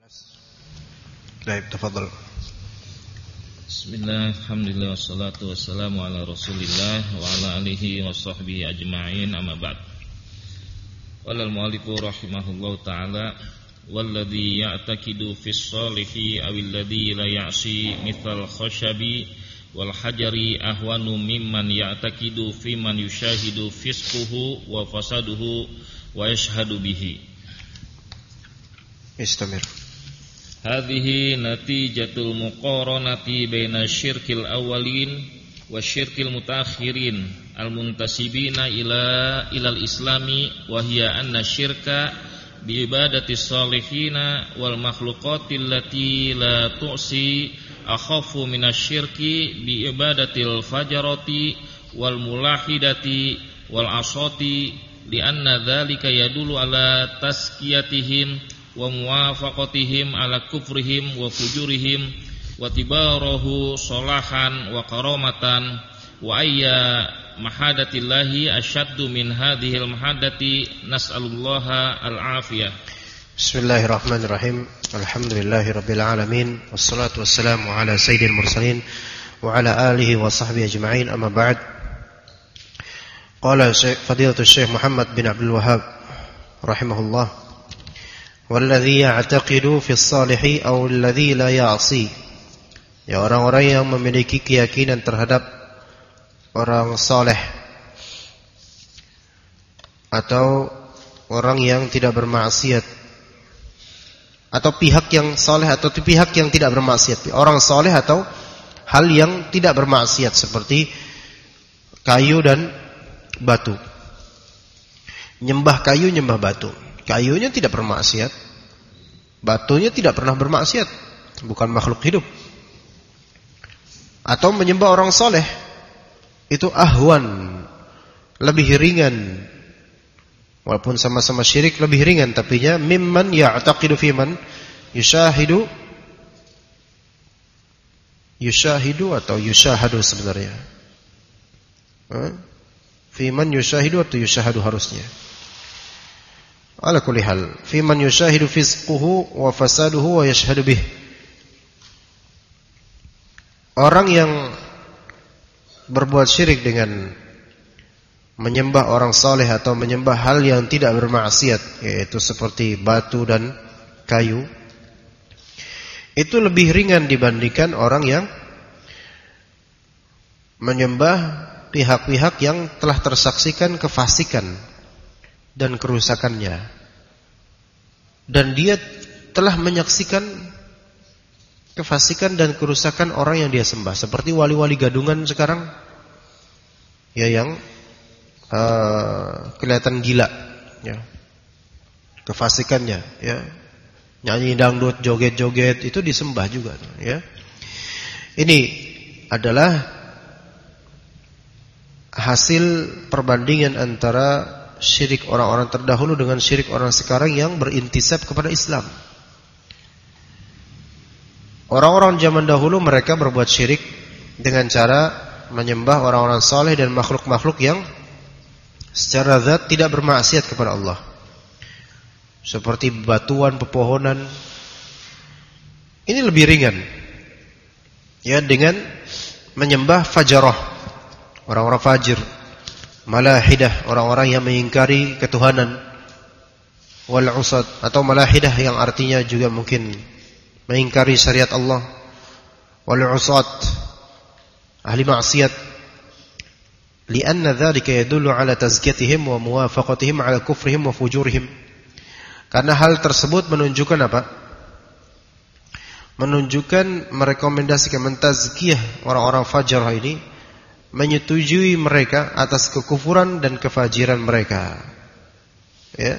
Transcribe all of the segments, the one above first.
Baik, tafadhal. Bismillah, alhamdulillah, wassalatu wassalamu ala rasulillah wa ala alihi wa sahbihi ajma'in, amma ba'd. Qala al-mu'allifu rahimahullahu ta'ala, walladhi ya'taqidu fis salihi awil ladhi la ya'si mithal khashabi wal hajari ahwanu mimman ya'taqidu fi man yushahidu fisquhu wa fasaduhu wa yashhadu bihi. Istamir. Hadhihi natijatul muqaranati baina syirkil awwalin wa syirkil mutakhirin al-muntasibina ilal islami wa hiya anna syirka bi ibadati salihina wal makhluqatil lati la tu'si akhafu minasyirki bi ibadatil fajarati wal mulahidati wal asati li anna dzalika yadullu ala taskiyatihim wa muwafaqatihim ala kufrihim wa fujurihim wa tibarahu salahan wa karamatan wa ayya mahadatillahi asyaddu min hadhil mahadati nas'alullaha al-afiyah. Bismillahirrahmanirrahim. Alhamdulillahi rabbil alamin wassalatu wassalamu ala sayyidil mursalin wa ala alihi wa sahbihi ajma'in, amma ba'd. Qala fadilatul Syekh Muhammad bin Abdul Wahhab rahimahullah, walladzi ya'taqidu fis salihi aw alladzi la ya'si. Ya, orang-orang yang memiliki keyakinan terhadap orang saleh atau orang yang tidak bermaksiat, atau pihak yang saleh atau pihak yang tidak bermaksiat. Orang saleh atau hal yang tidak bermaksiat seperti kayu dan batu. Nyembah kayu, nyembah batu. Kayunya tidak bermaksiat, batunya tidak pernah bermaksiat, bukan makhluk hidup. Atau menyembah orang soleh, itu ahwan, lebih ringan. Walaupun sama-sama syirik, lebih ringan. Tapinya mimman ya'taqidu fiman yushahidu atau yushahadu sebenarnya. Fiman yushahidu atau yushahadu harusnya. Ala kulli hal, fi man yushahidu fisquhu wa fasaduhu wa yashhadu bih. Orang yang berbuat syirik dengan menyembah orang saleh atau menyembah hal yang tidak bermaksiat, yaitu seperti batu dan kayu, itu lebih ringan dibandingkan orang yang menyembah pihak-pihak yang telah tersaksikan kefasikan dan kerusakannya, dan dia telah menyaksikan kefasikan dan kerusakan orang yang dia sembah, seperti wali-wali gadungan sekarang, ya, yang kelihatan gila, ya, kefasikannya, ya, nyanyi dangdut, joget-joget, itu disembah juga, ya. Ini adalah hasil perbandingan antara syirik orang-orang terdahulu dengan syirik orang sekarang yang berintisab kepada Islam. Orang-orang zaman dahulu mereka berbuat syirik dengan cara menyembah orang-orang saleh dan makhluk-makhluk yang secara zat tidak bermaksiat kepada Allah, seperti batuan, pepohonan. Ini lebih ringan, ya, dengan menyembah fajarah, orang-orang fajir, malahidah, orang-orang yang mengingkari ketuhanan, wal usad, atau malahidah yang artinya juga mungkin mengingkari syariat Allah, wal usad, ahli maksiat, lianna dzalika yadullu ala tazkiyatihim wa muwafaqatihim ala kufrihim wa fujurihim. Karena hal tersebut menunjukkan apa? Menunjukkan, merekomendasikan, mentazkiyah orang-orang fajar ini, menyetujui mereka atas kekufuran dan kefajiran mereka, ya.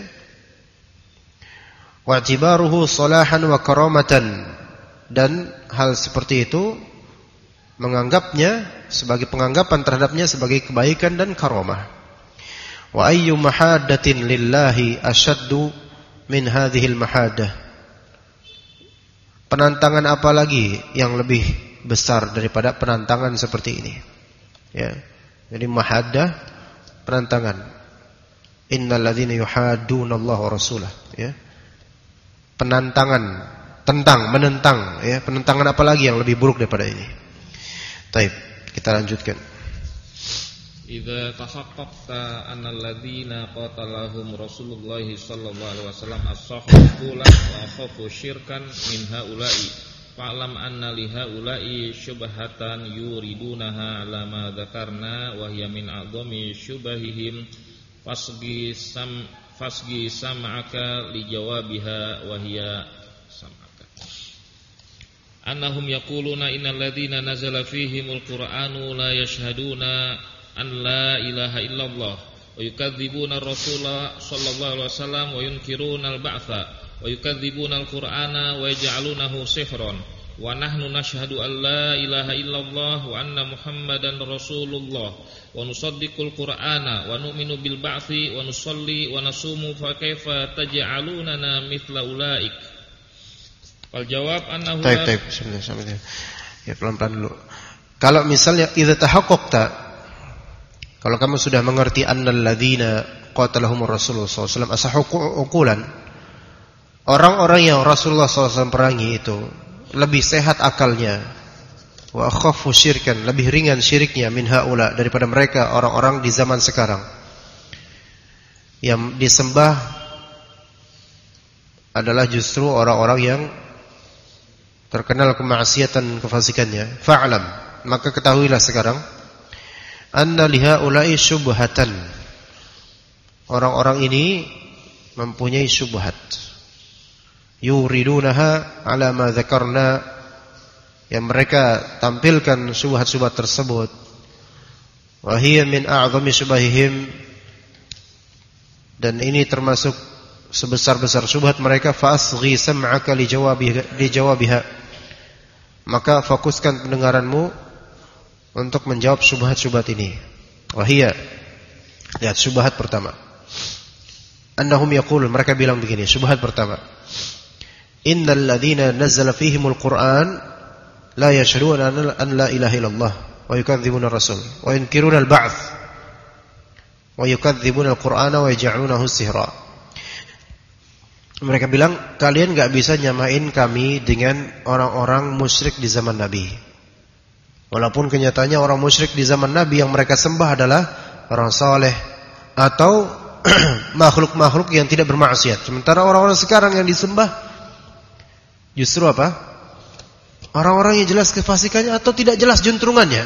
Wa'tibaruhu salahan wa karamatan, dan hal seperti itu menganggapnya sebagai penganggapan terhadapnya sebagai kebaikan dan karamah. Wa ayyu mahadatin lillahi asyaddu min hadhil mahadah. Penantangan apa lagi yang lebih besar daripada penantangan seperti ini? Ya, jadi mahadah, penantangan. Innal ladzina yuhadduna Allah wa rasulah, ya. Penantangan menentang, ya, penentangan apa lagi yang lebih buruk daripada ini. Baik, kita lanjutkan. Idza tahaqqaqta anna alladziina qatalahum Rasulullah sallallahu alaihi wasallam as-sahhu qulan wa khafu syirkan min haula'i fa'lam anna li haula'i syubhatan yuridunaha ala ma dzakarna wa hiya min a'dhami syubahihim fasgi sam'aka li jawabiha wa hiya sam'aka annahum yaquluna innal ladzina nazala fihimul qur'anu la yashhaduna an la ilaha illallah wa yukadzibuna ar-rasula sallallahu alaihi wasallam wa yunkiruna al-ba'tsa wa yukadzibuna al-qur'ana wa yaj'alunahu sihran wa nahnu nashhadu an la ilaha illallah wa anna muhammadan rasulullah wa nusaddiqul qur'ana wa nu'minu bil ba'tsi wa nusalli wa nasumu fa kaifa taj'alunana mithla ulaik. Wal jawab annahu sampai ya, pelan-pelan dulu. Kalau misalnya idza tahaqqaqta, kalau kamu sudah mengerti annal ladzina qatalahumur Rasulullah SAW asahuqulan, orang-orang yang Rasulullah SAW perangi itu lebih sehat akalnya, wa akhafu syirkan, lebih ringan syiriknya min haula, daripada mereka orang-orang di zaman sekarang yang disembah adalah justru orang-orang yang terkenal kemaksiatan kefasikannya. Fa'lam, maka ketahuilah sekarang anna lihaula'i syubhatan, orang-orang ini mempunyai syubhat, yuridunaha ala ma dzakarna, yang mereka tampilkan syubhat-syubhat tersebut, wa hiya min a'dhami syubahihim, dan ini termasuk sebesar-besar syubhat mereka. Fasghi sam'aka li jawabiha, maka fokuskan pendengaranmu untuk menjawab syubhat-syubhat ini. Wahia, lihat syubhat pertama. Annahum yaqulun, mereka bilang begini, syubhat pertama. Innal ladzina nazzala fihimul Qur'an la yashhaduna an la ilaha illallah wa yukadzibuna ar-rasul wa yunkiruna al-ba'ts wa yukadzibuna al-Qur'ana wa yaj'alunahu sihra. Mereka bilang, kalian enggak bisa nyamain kami dengan orang-orang musyrik di zaman Nabi. Walaupun kenyataannya orang musyrik di zaman Nabi yang mereka sembah adalah orang saleh atau makhluk-makhluk yang tidak bermaksiat. Sementara orang-orang sekarang yang disembah justru apa? Orang-orang yang jelas kefasikannya atau tidak jelas juntrungannya.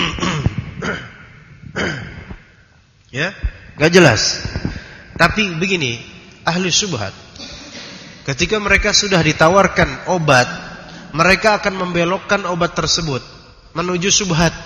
Ya, enggak jelas. Tapi begini, ahli syubhat, ketika mereka sudah ditawarkan obat, mereka akan membelokkan obat tersebut menuju syubhat.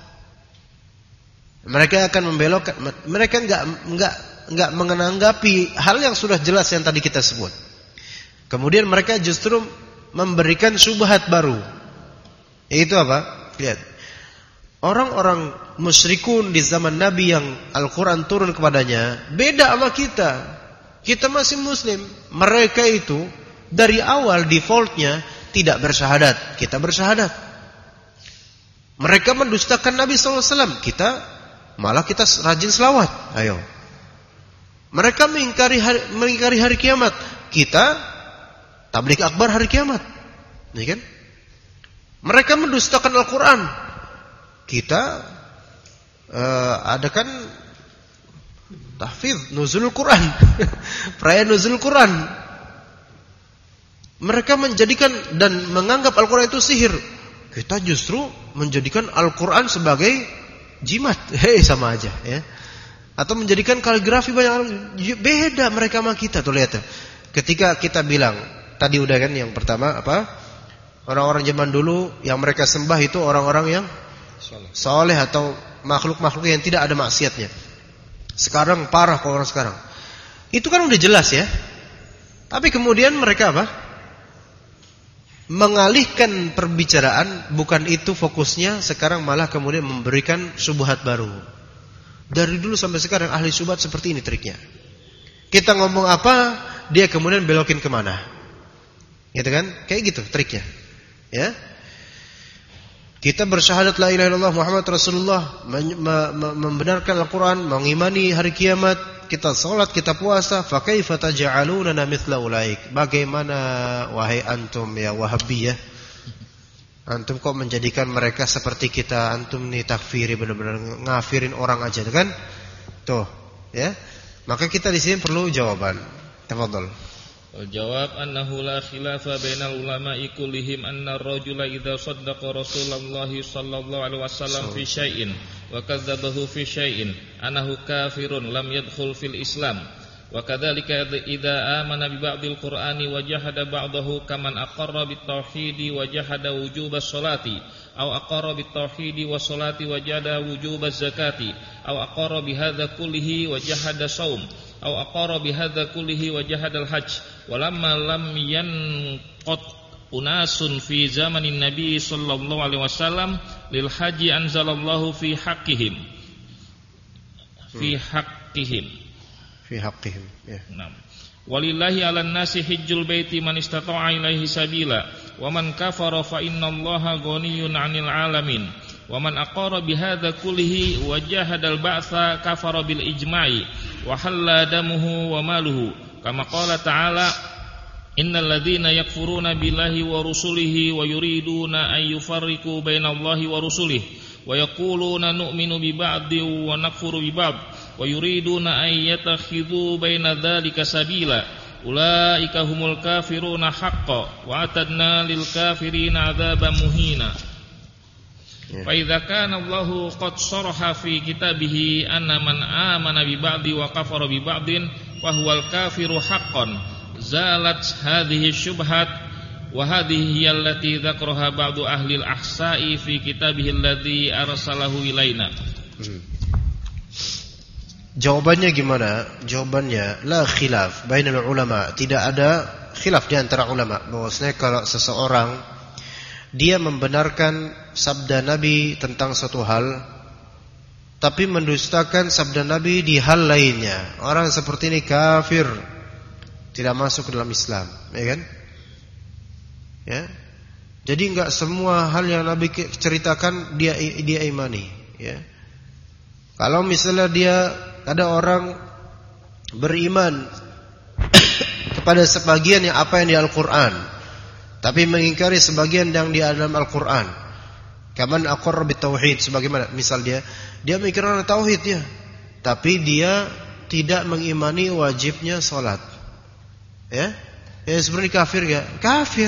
Mereka akan membelokkan, mereka enggak menanggapi hal yang sudah jelas yang tadi kita sebut. Kemudian mereka justru memberikan syubhat baru. Yaitu apa? Lihat. Orang-orang musyrikun di zaman Nabi yang Al-Qur'an turun kepadanya beda sama kita. Kita masih muslim. Mereka itu dari awal defaultnya tidak bersyahadat, kita bersyahadat. Mereka mendustakan Nabi SAW, kita rajin selawat. Ayo. Mereka mengingkari hari kiamat, kita tabligh akbar hari kiamat. Ya kan? Mereka mendustakan Al-Quran, kita adakan tahfidz nuzul Quran, perayaan nuzul Quran. Mereka menjadikan dan menganggap Al-Quran itu sihir. Kita justru menjadikan Al-Quran sebagai jimat. Sama aja ya. Atau menjadikan kaligrafi banyak. Beda mereka sama kita. Tuh lihat. Ketika kita bilang, tadi udah kan yang pertama apa? Orang-orang zaman dulu yang mereka sembah itu orang-orang yang saleh atau makhluk-makhluk yang tidak ada maksiatnya. Sekarang parah kalau orang sekarang. Itu kan udah jelas ya. Tapi kemudian mereka apa? Mengalihkan perbicaraan, bukan itu fokusnya, sekarang malah kemudian memberikan syubhat baru. Dari dulu sampai sekarang ahli syubhat seperti ini triknya. Kita ngomong apa, dia kemudian belokin kemana. Gitu kan? Kayak gitu triknya. Ya. Kita bersyahadat la ilaha illallah Muhammad Rasulullah, membenarkan Al-Quran, mengimani hari kiamat, kita salat, kita puasa, fa kaifa taj'alunana mithla ulaik? Bagaimana wahai antum ya Wahabiyah? Antum kok menjadikan mereka seperti kita? Antum nih takfiri, benar-benar ngafirin orang aja kan? Tuh, ya. Maka kita di sini perlu jawaban. Tafadhol. Jawab annahu la khilafa bainal ulama'i kullihim anna ar-rajula idza saddaqa Rasulullah sallallahu alaihi wasallam fi syai'in wa kadzdzabahu fi syai'in annahu kafirun lam yadkhul fil Islam wa kadzalika idza amana bi ba'dil Qur'ani wa jahada ba'dahu kaman aqarra bit tauhidi wa jahada wujubas sholati aw aqarra bit tauhidi was sholati wa jahada wujubaz zakati aw aqarra bi hadza kullihi wa jahada shaum aw aqarra bi hadza kullihi wa jahada al-hajj walamma lam yanqat unasun fi zamanin nabi sallallahu alaihi wasallam lil haji anzalallahu fi haqqihim ya. Naam. Walillahi 'alan nasi hajjul baiti man istata'a ilaihi sabila wa man kafara fa innallaha ghaniyyun 'anil 'alamin wa man aqara bihadza kullihi wa jahadal ba'tsa kafara bil ijma'i wa halla damuhu wa maluhu kama qala ta'ala innal ladzina yakfuruna billahi wa rusulihi wa yuriduna an yufarriqu bainallahi wa rusulihi wa yaquluna nu'minu bi ba'din wa nakfuru bi ba'd wa yuriduna an yatakhidhu baina dzalika sabila ulaika humul kafiruna haqqan wa atadna lil kafirina 'adzaban muhina. Fa idza kana Allahu qad sharaha fi kitabihi anna man amana bi ba'di wa kafara bi ba'din wa huwal kafiru haqqan zalat hadhihi syubhat wa hadhihi hiya allati dzakaraha ba'du ahli al-ahsa'i fi kitabihi alladhi arsalahu ilaina. Jawabannya gimana? Jawabannya la khilaf bainal ulama. Tidak ada khilaf di antara ulama bahwasanya kalau seseorang dia membenarkan sabda Nabi tentang suatu hal tapi mendustakan sabda Nabi di hal lainnya, orang seperti ini kafir, tidak masuk ke dalam Islam, ya kan? Ya. Jadi enggak semua hal yang Nabi ceritakan dia imani, ya. Kalau misalnya ada orang beriman kepada sebagian yang apa yang di Al-Qur'an, tapi mengingkari sebagian yang di dalam Al-Qur'an. Kaman aqarra bit tauhid, sebagaimana misal dia mengingkari tauhid ya, tapi dia tidak mengimani wajibnya salat. Ya? Ya seperti kafir ya? Kafir.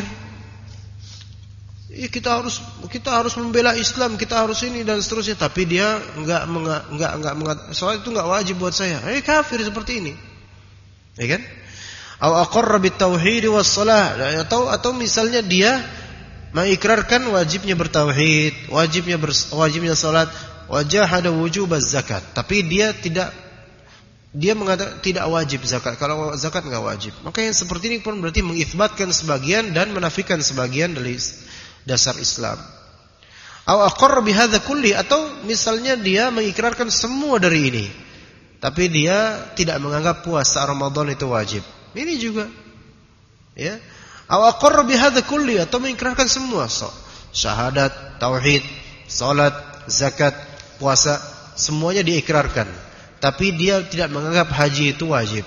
Ya, kita harus membela Islam, kita harus ini dan seterusnya, tapi dia enggak salat itu enggak wajib buat saya. Kafir seperti ini. Ya kan? Aw aqarra bit tauhid was shalah, atau misalnya dia mengikrarkan wajibnya bertauhid, wajibnya salat, wajahada wujubaz zakat, tapi dia mengatakan tidak wajib zakat. Kalau zakat enggak wajib. Maka yang seperti ini pun berarti mengitsbatkan sebagian dan menafikan sebagian dari dasar Islam. Aw aqarra bihadza kulli, atau misalnya dia mengikrarkan semua dari ini, tapi dia tidak menganggap puasa Ramadan itu wajib. Ini juga, ya. Aw aqarra bihadza kulli, atau mengikrarkan semua, syahadat, tauhid, salat, zakat, puasa, semuanya diikrarkan, tapi dia tidak menganggap haji itu wajib.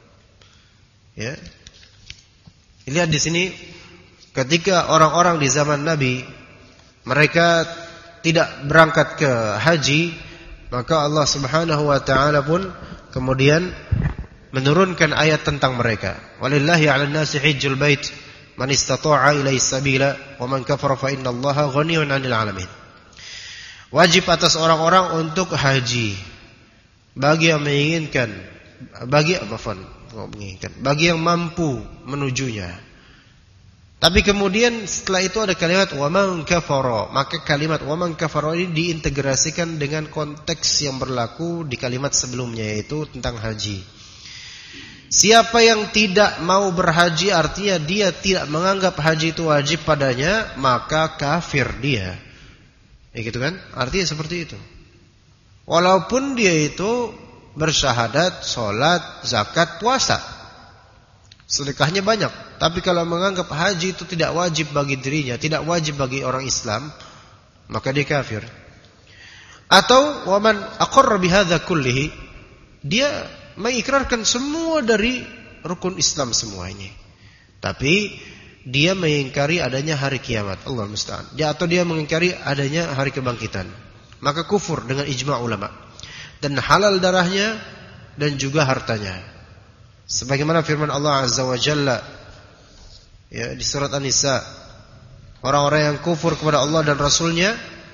Ya. Lihat di sini, ketika orang-orang di zaman Nabi mereka tidak berangkat ke haji, maka Allah Subhanahu wa taala pun kemudian menurunkan ayat tentang mereka. Walillahi 'alan nasi hajjul bait man istata'a ilaihi sabila wa man kafara fa innallaha ghaniyyun 'anil 'alamin. Wajib atas orang-orang untuk haji bagi yang menginginkan, bagi yang mampu menujunya. Tapi kemudian setelah itu ada kalimat wa man kafara, maka kalimat wa man kafara ini diintegrasikan dengan konteks yang berlaku di kalimat sebelumnya, yaitu tentang haji. Siapa yang tidak mau berhaji, artinya dia tidak menganggap haji itu wajib padanya, maka kafir dia. Ya gitu kan? Artinya seperti itu. Walaupun dia itu bersyahadat, sholat, zakat, puasa, sedekahnya banyak, tapi kalau menganggap haji itu tidak wajib bagi dirinya, tidak wajib bagi orang Islam, maka dia kafir. Atau waman aqarra bihadza kullihi, dia mengikrarkan semua dari rukun Islam semua ini. Tapi dia mengingkari adanya hari kiamat. Allah musta'an. Atau dia mengingkari adanya hari kebangkitan. Maka kufur dengan ijma' ulama. Dan halal darahnya dan juga hartanya. Sebagaimana firman Allah Azza wa Jalla ya, di surat An-Nisa, orang-orang yang kufur kepada Allah dan Rasulnya,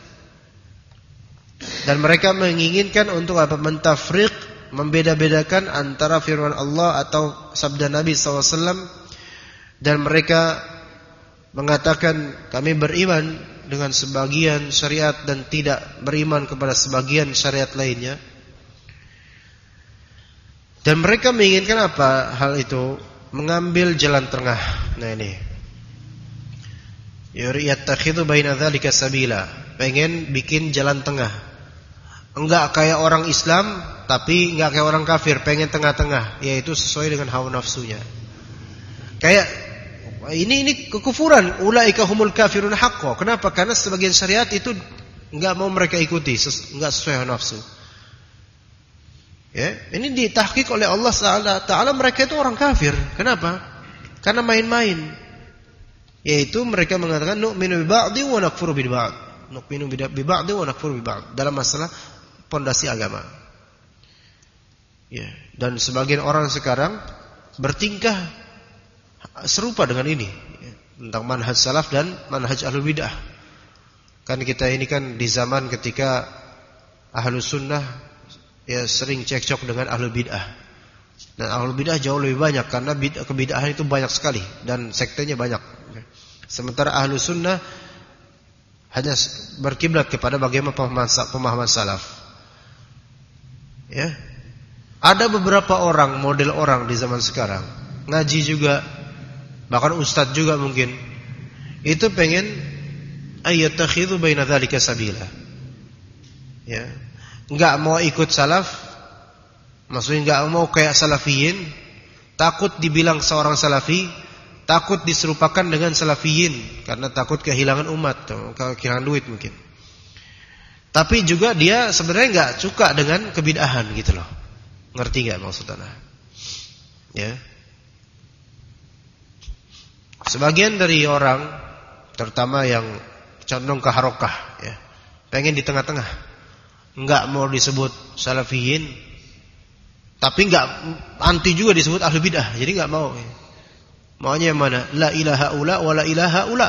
dan mereka menginginkan untuk apa? Mentafriq, membeda-bedakan antara firman Allah atau sabda Nabi SAW. Dan mereka mengatakan kami beriman dengan sebagian syariat dan tidak beriman kepada sebagian syariat lainnya. Dan mereka menginginkan apa hal itu? Mengambil jalan tengah. Nah ini, yattakhidhu baina dzalika sabila. Pengen bikin jalan tengah. Enggak kayak orang Islam, tapi enggak kayak orang kafir. Pengen tengah-tengah, yaitu sesuai dengan hawa nafsunya. Kayak ini kekufuran. Ulaika humul kafirun haqqo. Kenapa? Karena sebagian syariat itu enggak mau mereka ikuti, enggak sesuai hawa nafsu. Ya, ini ditahqiq oleh Allah Ta'ala, mereka itu orang kafir. Kenapa? Karena main-main. Yaitu mereka mengatakan nu'minu bi ba'dhi wa nakfuru bi ba'd. Nu'minu bi ba'dhi wa nakfuru bi ba'd dalam masalah pondasi agama. Ya, dan sebagian orang sekarang bertingkah serupa dengan ini, ya, tentang manhaj salaf dan manhaj ahlul bidah. Kan kita ini kan di zaman ketika ahlus sunnah ya sering cekcok dengan ahlul bid'ah. Dan ahlul bid'ah jauh lebih banyak karena kebid'ahan itu banyak sekali dan sektenya banyak. Sementara ahlus sunnah hanya berkiblat kepada bagaimana pemahaman salaf. Ya. Ada beberapa orang, model orang di zaman sekarang, ngaji juga, bahkan ustadz juga mungkin, itu pengen ayattakhidhu baina dzalika sabila. Ya. Enggak mau ikut salaf, maksudnya enggak mau kayak salafiyin, takut dibilang seorang salafi, takut diserupakan dengan salafiyin karena takut kehilangan umat, kehilangan duit mungkin. Tapi juga dia sebenarnya enggak suka dengan kebid'ahan gitu loh. Ngerti enggak maksudnya? Ya. Sebagian dari orang, terutama yang condong ke harokah, ya, pengen di tengah-tengah. Enggak mau disebut salafiyin, tapi enggak anti juga disebut ahli bidah. Jadi enggak mau. Maunya yang mana? La ilaha ula wa la ilaha ula.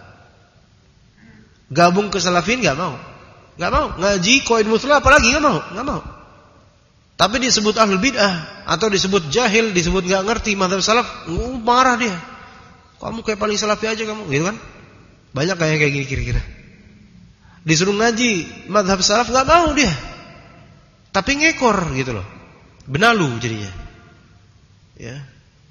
Gabung ke salafiyin enggak mau. Enggak mau. Ngaji qaid muthla apalagi enggak mau. Enggak mau. Tapi disebut ahli bidah atau disebut jahil, disebut enggak ngerti mazhab salaf, marah dia. Kamu kayak paling salafi aja kamu, gitu kan? Banyak kayak gini kira-kira. Disuruh ngaji mazhab salaf enggak mau dia. Tapi ngekor gitu loh. Benalu jadinya. Ya.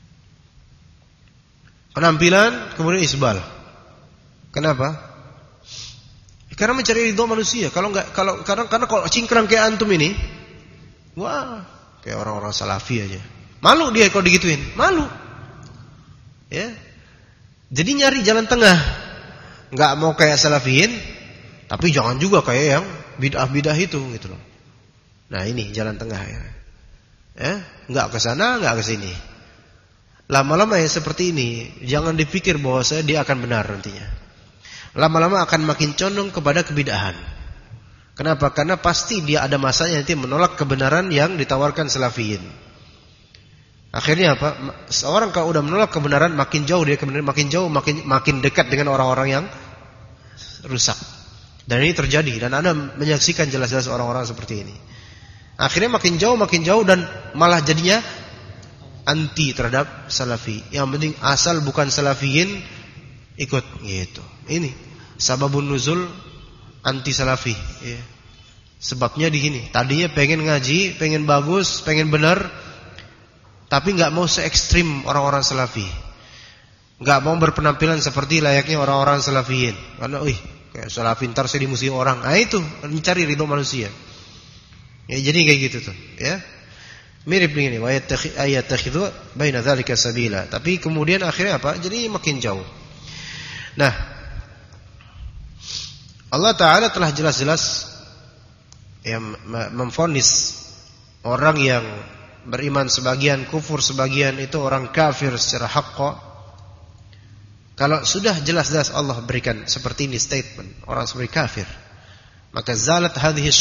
Penampilan kemudian isbal. Kenapa? Karena mencari ridho manusia. Karena kalau cingkrang kayak antum ini, wah, kayak orang-orang salafi aja. Malu dia kalau digituin, malu. Ya. Jadi nyari jalan tengah. Enggak mau kayak salafiyin, tapi jangan juga kayak yang bid'ah-bid'ah itu gitu loh. Nah, ini jalan tengah ya. Enggak ke sana, enggak ke sini. Lama-lama ya seperti ini, jangan dipikir bahwa dia akan benar nantinya. Lama-lama akan makin condong kepada kebid'ahan. Kenapa? Karena pasti dia ada masanya nanti menolak kebenaran yang ditawarkan salafiyin. Akhirnya apa? Seorang kalau udah menolak kebenaran, makin jauh dia kebenaran, makin jauh, makin dekat dengan orang-orang yang rusak. Dan ini terjadi, dan Anda menyaksikan jelas-jelas orang-orang seperti ini. Akhirnya makin jauh dan malah jadinya anti terhadap salafi. Yang penting asal bukan salafiyin ikut gitu. Ini sababun nuzul anti salafi. Ya. Sebabnya di sini. Tadinya pengen ngaji, pengen bagus, pengen benar, tapi nggak mau se ekstrim orang-orang salafi. Nggak mau berpenampilan seperti layaknya orang-orang salafiyin. Karena, kayak salafi ntar saya dimusuhi orang. Nah itu mencari ridho manusia. Ya, jadi kayak gitu tuh, ya. Mirip begini, wa yattakhidhu baina dzalika sabila. Tapi kemudian akhirnya apa? Jadi makin jauh. Nah, Allah Ta'ala telah jelas-jelas memvonis orang yang beriman sebagian, kufur sebagian, itu orang kafir secara haqqa. Kalau sudah jelas-jelas Allah berikan seperti ini statement, orang seperti kafir, maka zalat hadhihi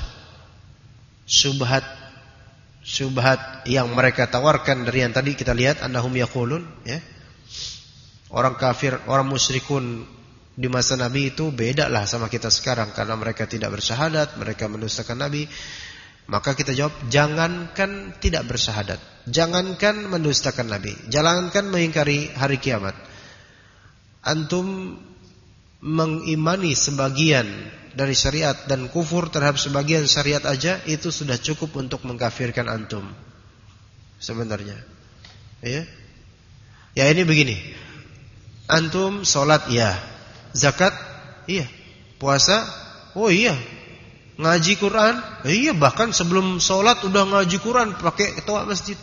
syubhat yang mereka tawarkan dari yang tadi kita lihat, annahum yaqulun, ya. Orang kafir, orang musyrikun di masa Nabi itu bedalah sama kita sekarang, karena mereka tidak bersyahadat, mereka mendustakan Nabi. Maka kita jawab, jangankan tidak bersyahadat, jangankan mendustakan Nabi, jangankan mengingkari hari kiamat, antum mengimani sebagian dari syariat dan kufur terhadap sebagian syariat aja, itu sudah cukup untuk mengkafirkan antum sebenarnya. Ya ini begini, antum sholat iya, zakat iya, puasa oh iya, ngaji Quran iya, bahkan sebelum sholat udah ngaji Quran pakai ketua masjid,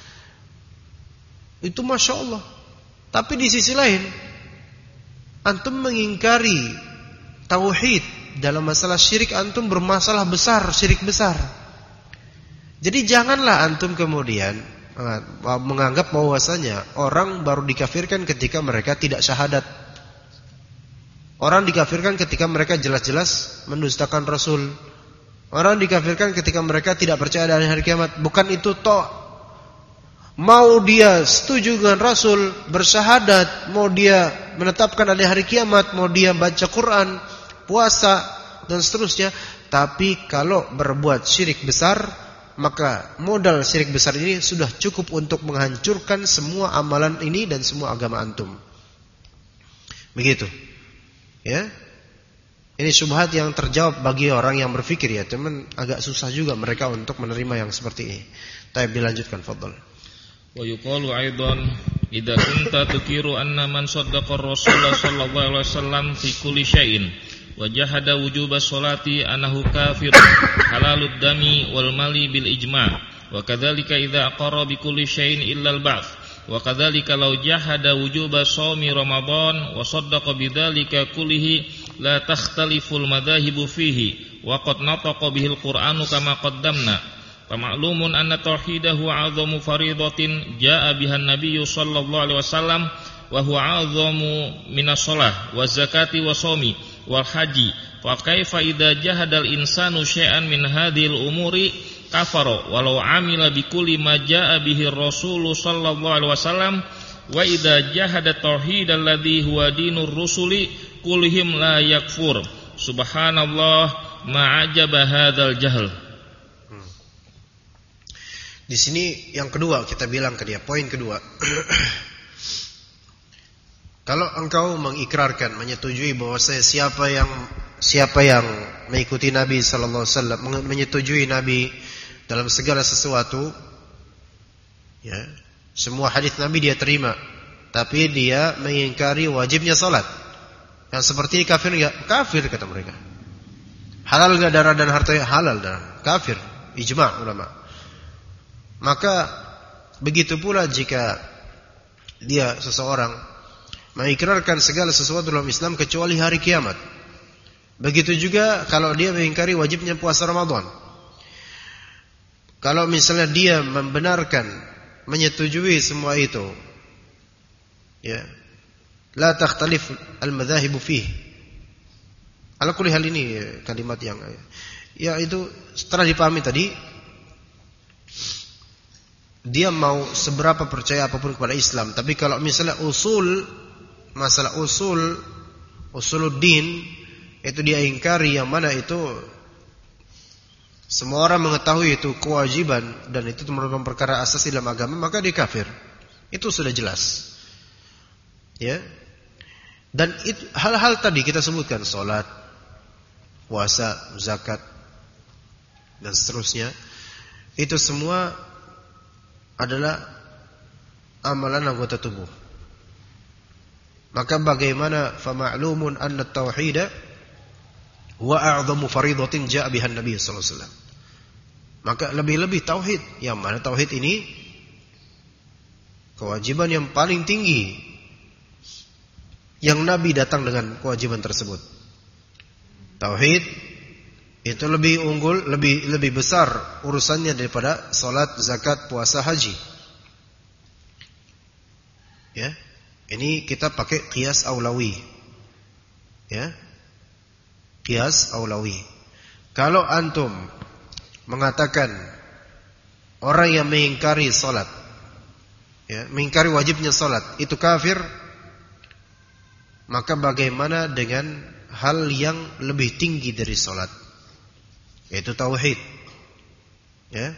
itu masya Allah. Tapi di sisi lain antum mengingkari tauhid, dalam masalah syirik antum bermasalah besar, syirik besar. Jadi janganlah antum kemudian menganggap bahwasanya orang baru dikafirkan ketika mereka tidak syahadat. Orang dikafirkan ketika mereka jelas-jelas mendustakan Rasul. Orang dikafirkan ketika mereka tidak percaya dengan hari kiamat. Bukan itu toh. Mau dia setuju dengan Rasul, bersyahadat, mau dia menetapkan ada hari kiamat, mau dia baca Quran, puasa dan seterusnya, tapi kalau berbuat syirik besar, maka modal syirik besar ini sudah cukup untuk menghancurkan semua amalan ini dan semua agama antum. Begitu. Ya. Ini syubhat yang terjawab bagi orang yang berfikir, ya, teman agak susah juga mereka untuk menerima yang seperti ini. Tapi dilanjutkan, fadhal. Wa yuqalu aidan idza kunta tukiru anna man saddaqa ar-rasul sallallahu alaihi wasallam fi kulli syai'in wa jahada wujuba sholati annahu kafir halalud dami wal mali bil ijma' wa kadzalika idza aqarra bi kulli syai'in illa al-ba'th wa kadzalika law jahada wujuba shaumi ramadan wa saddaqa bidzalika kullihi la takhtaliful madhahibu fihi wa qad nataqa bihil qur'anu kama qaddamna. Fama'lumun anna tauhidahu 'azamu fariidatin jaa'a bihan nabiyyu sallallahu alaihi wasallam wa huwa 'azamu minas shalah wa zakati wa shaumi wal haji. Fa kaifa idza jahadal insanu syai'an min hadhil umuri kafara walau 'amila bi kulli ma jaa'a bihi rasul sallallahu alaihi wasallam wa idza jahada tauhidal ladzi huwa dinur rusuli kullihim la yakfur. Subhanallah ma'ajaba hadzal jahl. Di sini yang kedua kita bilang ke dia, poin kedua. Kalau engkau mengikrarkan, menyetujui bahwa siapa yang mengikuti Nabi sallallahu alaihi wasallam, menyetujui Nabi dalam segala sesuatu, ya, semua hadis Nabi dia terima, tapi dia mengingkari wajibnya salat. Yang seperti ini kafir enggak? Kafir kata mereka. Halal enggak darah dan hartanya? Halal darah. Kafir, ijma' ulama. Maka begitu pula jika dia seseorang mengikrarkan segala sesuatu dalam Islam kecuali hari kiamat. Begitu juga kalau dia mengingkari wajibnya puasa Ramadan. Kalau misalnya dia membenarkan, menyetujui semua itu, ya, la takhtalif al-madhahibu fihi. Ala kulli hal ini kalimat yang, ya, itu setelah dipahami tadi, dia mau seberapa percaya apapun kepada Islam, tapi kalau misalnya masalah usuluddin itu dia ingkari, yang mana itu semua orang mengetahui itu kewajiban dan itu merupakan perkara asasi dalam agama, maka dia kafir. Itu sudah jelas. Ya. Dan itu, hal-hal tadi kita sebutkan, salat, puasa, zakat dan seterusnya, itu semua adalah amalan anggota tubuh. Maka bagaimana fama'lumun anna tauhida wa a'zamu fariidatin ja'a biha Nabi sallallahu alaihi wasallam. Maka lebih-lebih tauhid, yang mana tauhid ini kewajiban yang paling tinggi yang Nabi datang dengan kewajiban tersebut. Tauhid Itu lebih unggul, lebih besar urusannya daripada salat, zakat, puasa, haji. Ya. Ini kita pakai qiyas aulawi. Ya. Qiyas aulawi. Kalau antum mengatakan orang yang mengingkari salat, ya, mengingkari wajibnya salat itu kafir, maka bagaimana dengan hal yang lebih tinggi dari salat, yaitu tauhid? Ya.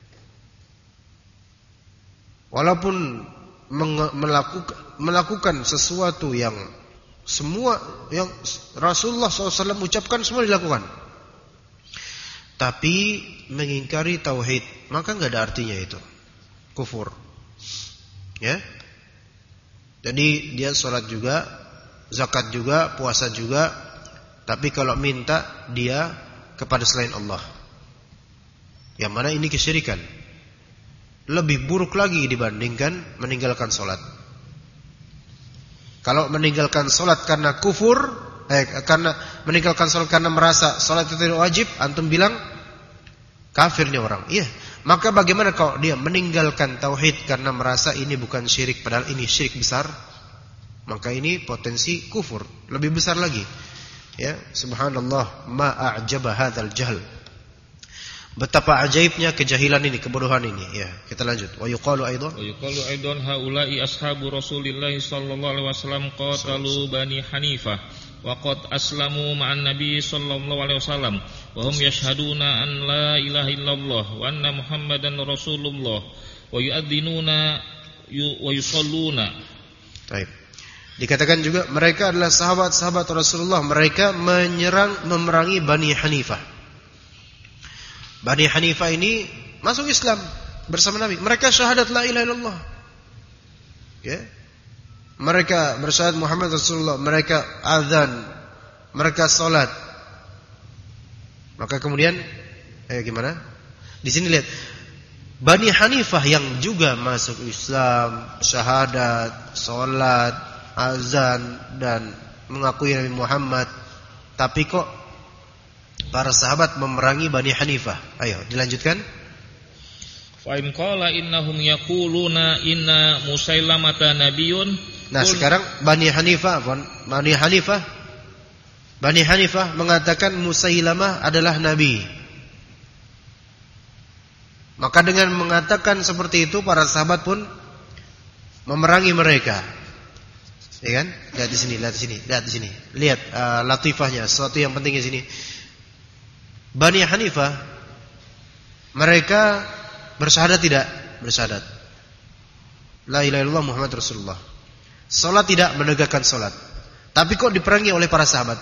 Walaupun melakukan sesuatu yang semua yang Rasulullah SAW ucapkan semua dilakukan, tapi mengingkari tauhid, maka enggak ada artinya itu. Kufur. Ya. Jadi dia salat juga, zakat juga, puasa juga, tapi kalau minta dia kepada selain Allah, yang mana ini kesyirikan. Lebih buruk lagi dibandingkan meninggalkan salat. Kalau meninggalkan salat karena kufur, karena meninggalkan salat karena merasa salat itu tidak wajib, antum bilang kafir nih orang. Iya. Maka bagaimana kalau dia meninggalkan tauhid karena merasa ini bukan syirik, padahal ini syirik besar? Maka ini potensi kufur lebih besar lagi. Ya, subhanallah, ma a'jaba hadzal jahl. Betapa ajaibnya kejahilan ini, kebodohan ini. Ya, kita lanjut. Wa yuqalu aidan haula'i ashabu Rasulillah sallallahu alaihi wasallam qatalu Bani Hanifah wa qad aslamu ma'an Nabi sallallahu alaihi wasallam wa hum yashhaduna an la ilaha illallah wa anna Muhammadan Rasulullah wa yu'adzinuna wa yusalluna. Baik. Dikatakan juga mereka adalah sahabat-sahabat Rasulullah, mereka memerangi Bani Hanifah. Bani Hanifah ini masuk Islam bersama Nabi. Mereka syahadat la ilaha illallah. Ya. Mereka bersyahadat Muhammad Rasulullah, mereka azan, mereka salat. Maka kemudian gimana? Di sini lihat Bani Hanifah yang juga masuk Islam, syahadat, salat, azan dan mengakui Nabi Muhammad, tapi kok para sahabat memerangi Bani Hanifah. Ayo dilanjutkan. Fa in qala innahum yaquluna inna Musailamata nabiyyun. Nah, sekarang Bani Hanifah mengatakan Musailamah adalah nabi. Maka dengan mengatakan seperti itu para sahabat pun memerangi mereka. Ya kan? Lihat di sini. Lihat latifahnya, sesuatu yang penting di sini. Bani Hanifah mereka bersyahadat tidak? Bersyahadat la ilaha illallah Muhammad Rasulullah. Salat tidak, menegakkan salat. Tapi kok diperangi oleh para sahabat?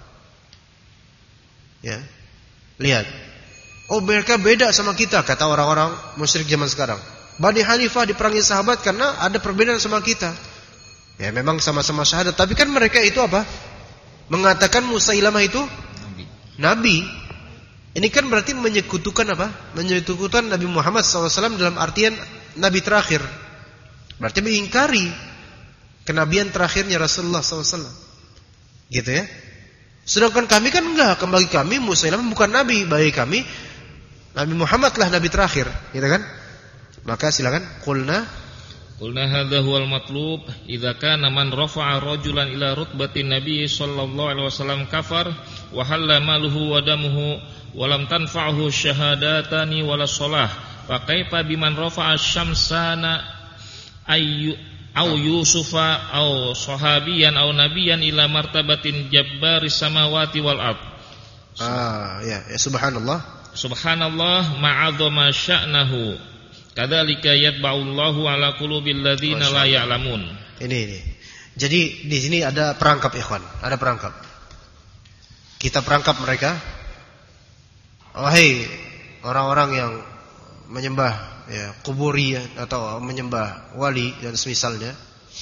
Ya. Lihat. Oh, mereka beda sama kita, kata orang-orang musyrik zaman sekarang. Bani Hanifah diperangi sahabat karena ada perbedaan sama kita. Ya, memang sama-sama syahadat, tapi kan mereka itu apa? Mengatakan Musailamah itu nabi. Ini kan berarti menyekutukan apa? Menyekutukan Nabi Muhammad SAW dalam artian Nabi terakhir. Berarti mengingkari kenabian terakhirnya Rasulullah SAW. Gitu ya. Sedangkan kami kan enggak. Bagi kami Musailamah bukan Nabi. Bagi kami Nabi Muhammad lah Nabi terakhir. Gitu kan. Maka silakan. Qulna hadza huwal matlub idza kana man rafa'a rajulan ila rutbatin nabiy sallallahu alaihi wasallam kafar wa halla maluhu wa damuhu wa lam tanfa'uhu syahadatani wala shalah fa kaifa biman rafa'a syamsana aw yusufa aw sahabiyan aw nabiyan ila martabatin jabbaris samawati wal ard. Ya subhanallah ma'adzama sya'nahu kadzalika yatba'ullahu ala qulubil ladzina la ya'lamun. Ini. Jadi di sini ada perangkap ikhwan, ada perangkap. Kita perangkap mereka. Wahai orang-orang yang menyembah ya kuburiyah atau menyembah wali dan semisalnya.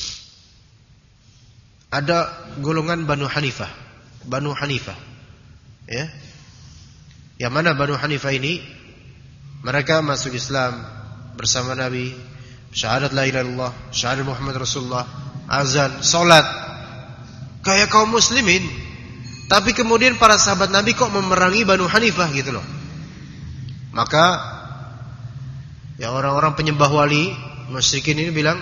Ada golongan Banu Hanifah. Ya. Yang mana Banu Hanifah ini mereka masuk Islam bersama Nabi, syahadat la ilaha illallah, syahadat Muhammad Rasulullah, azan, salat kayak kaum muslimin. Tapi kemudian para sahabat Nabi kok memerangi Banu Hanifah gitu loh. Maka ya orang-orang penyembah wali musyrikin ini bilang,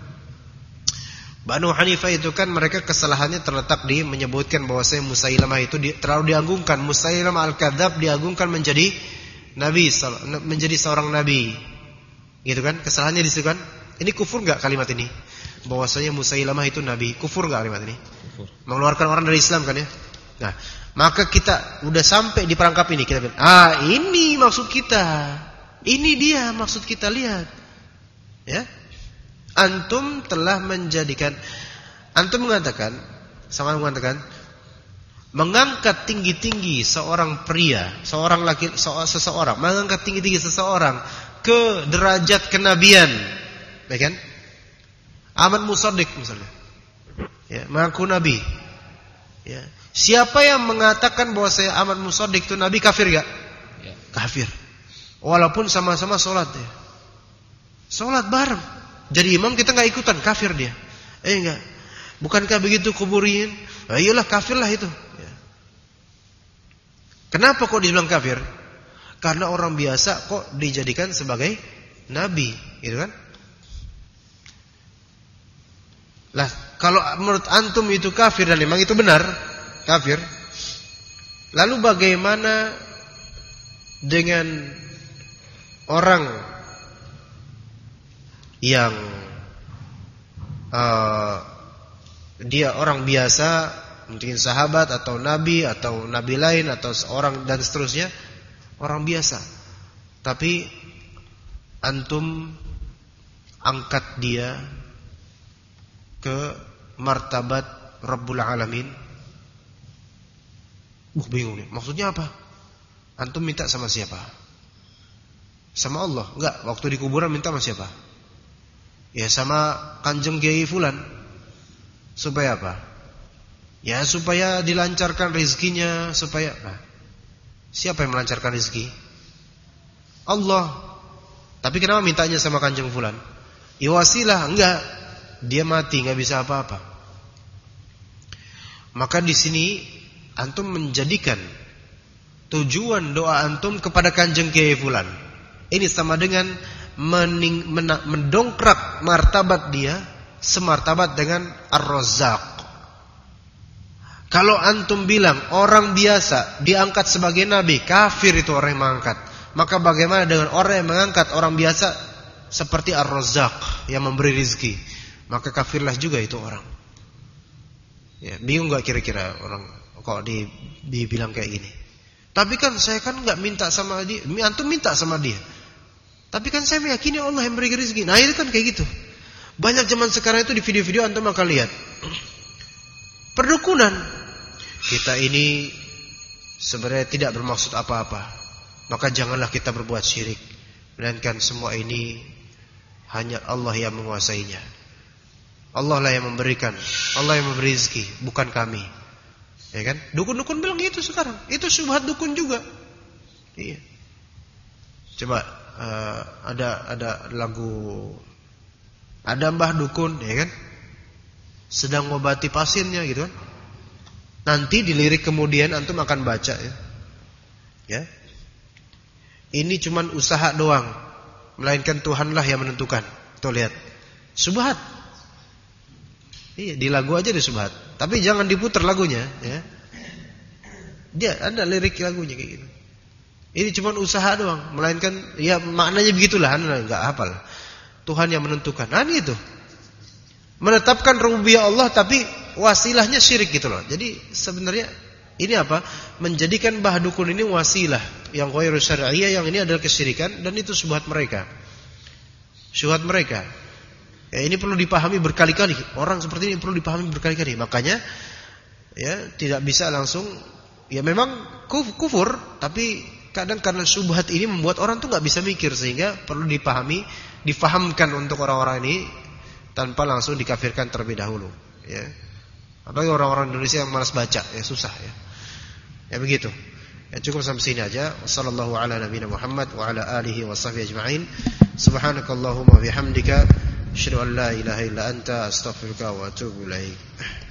Banu Hanifah itu kan mereka kesalahannya terletak di menyebutkan bahwasanya Musailamah itu terlalu diagungkan. Musailamah al-Kadzab diagungkan menjadi nabi, menjadi seorang nabi. Gitu kan? Kesalahannya di situ kan? Ini kufur enggak kalimat ini? Bahwasanya Musailamah itu nabi. Kufur enggak kalimat ini? Kufur. Mengeluarkan orang dari Islam kan ya? Nah, maka kita udah sampai di perangkap ini, kita bilang, ini maksud kita. Ini dia maksud kita, lihat. Ya. Antum telah menjadikan, antum mengatakan, sama mengatakan, mengangkat tinggi-tinggi seorang pria, seorang laki, seseorang, mengangkat tinggi-tinggi seseorang ke derajat kenabian, ya kan? Ahmad Musaddiq misalnya, ya, mengaku nabi. Ya. Siapa yang mengatakan bahwa saya Ahmad Musaddiq itu nabi, kafir gak? Ya. Kafir. Walaupun sama-sama sholat ya. Sholat bareng. Jadi imam kita gak ikutan, kafir dia. Enggak. Bukankah begitu kuburin? Iyalah kafirlah itu. Ya. Kenapa kok dibilang kafir? Karena orang biasa kok dijadikan sebagai nabi, gitu kan? Lah, kalau menurut antum itu kafir dan memang itu benar, kafir. Lalu bagaimana dengan orang yang dia orang biasa, mungkin sahabat atau nabi lain atau seorang dan seterusnya, orang biasa. Tapi antum angkat dia ke martabat Rabbul Alamin. Bingung nih, maksudnya apa? Antum minta sama siapa? Sama Allah? Enggak, waktu di kuburan minta sama siapa? Ya sama Kanjeng Kiai Fulan. Supaya apa? Ya supaya dilancarkan rezekinya, supaya siapa yang melancarkan rezeki? Allah. Tapi kenapa mintanya sama Kanjeng Fulan? Ya wasilah, enggak. Dia mati, enggak bisa apa-apa. Maka di sini antum menjadikan tujuan doa antum kepada Kanjeng Kiai Fulan. Ini sama dengan mendongkrak martabat dia semartabat dengan Ar-Razzaq. Kalau antum bilang orang biasa diangkat sebagai nabi, kafir itu orang yang mengangkat. Maka bagaimana dengan orang yang mengangkat orang biasa seperti Ar-Razzaq yang memberi rezeki? Maka kafirlah juga itu orang. Ya, bingung enggak kira-kira orang kok dibilang kayak gini? Tapi kan saya kan enggak minta sama dia, antum minta sama dia. Tapi kan saya meyakini Allah yang memberi rezeki. Nah, itu kan kayak gitu. Banyak zaman sekarang itu di video-video antum akan lihat. Perdukunan. Kita ini sebenarnya tidak bermaksud apa-apa. Maka janganlah kita berbuat syirik. Melainkan semua ini hanya Allah yang menguasainya. Allah lah yang memberikan, Allah yang memberi rezeki, bukan kami. Ya kan? Dukun-dukun bilang gitu sekarang. Itu syubhat dukun juga. Iya. Coba ada lagu, ada mbah dukun, ya kan? Sedang ngobati pasiennya gitu kan. Nanti di lirik kemudian antum akan baca ya. Ya. Ini cuman usaha doang, melainkan Tuhanlah yang menentukan. Tuh lihat. Subhat. Iya, di lagu aja di subhat. Tapi jangan diputar lagunya, ya. Dia ada lirik lagunya kayak gitu. Ini cuma usaha doang, melainkan ya maknanya begitulah, enggak hafal. Tuhan yang menentukan. Nah, itu. Menetapkan rububiyah Allah tapi wasilahnya syirik gitu loh. Jadi sebenarnya ini apa? Menjadikan bah dukun ini wasilah yang ghairu syar'iyyah, yang ini adalah kesyirikan dan itu syubhat mereka. Syubhat mereka. Ya, ini perlu dipahami berkali-kali. Orang seperti ini perlu dipahami berkali-kali. Makanya ya tidak bisa langsung, ya memang kufur, tapi kadang karena syubhat ini membuat orang tuh nggak bisa mikir, sehingga perlu difahamkan untuk orang-orang ini tanpa langsung dikafirkan terlebih dahulu. Ya, apalagi orang-orang Indonesia yang malas baca, ya susah ya. Ya begitu. Ya cukup sampai sini aja. Wassallallahu ala nabiyina Muhammad wa ala alihi washabbihi ajma'in. Subhanakallahumma bihamdika asyhadu an la ilaha illa anta astaghfiruka wa atubu ilaik.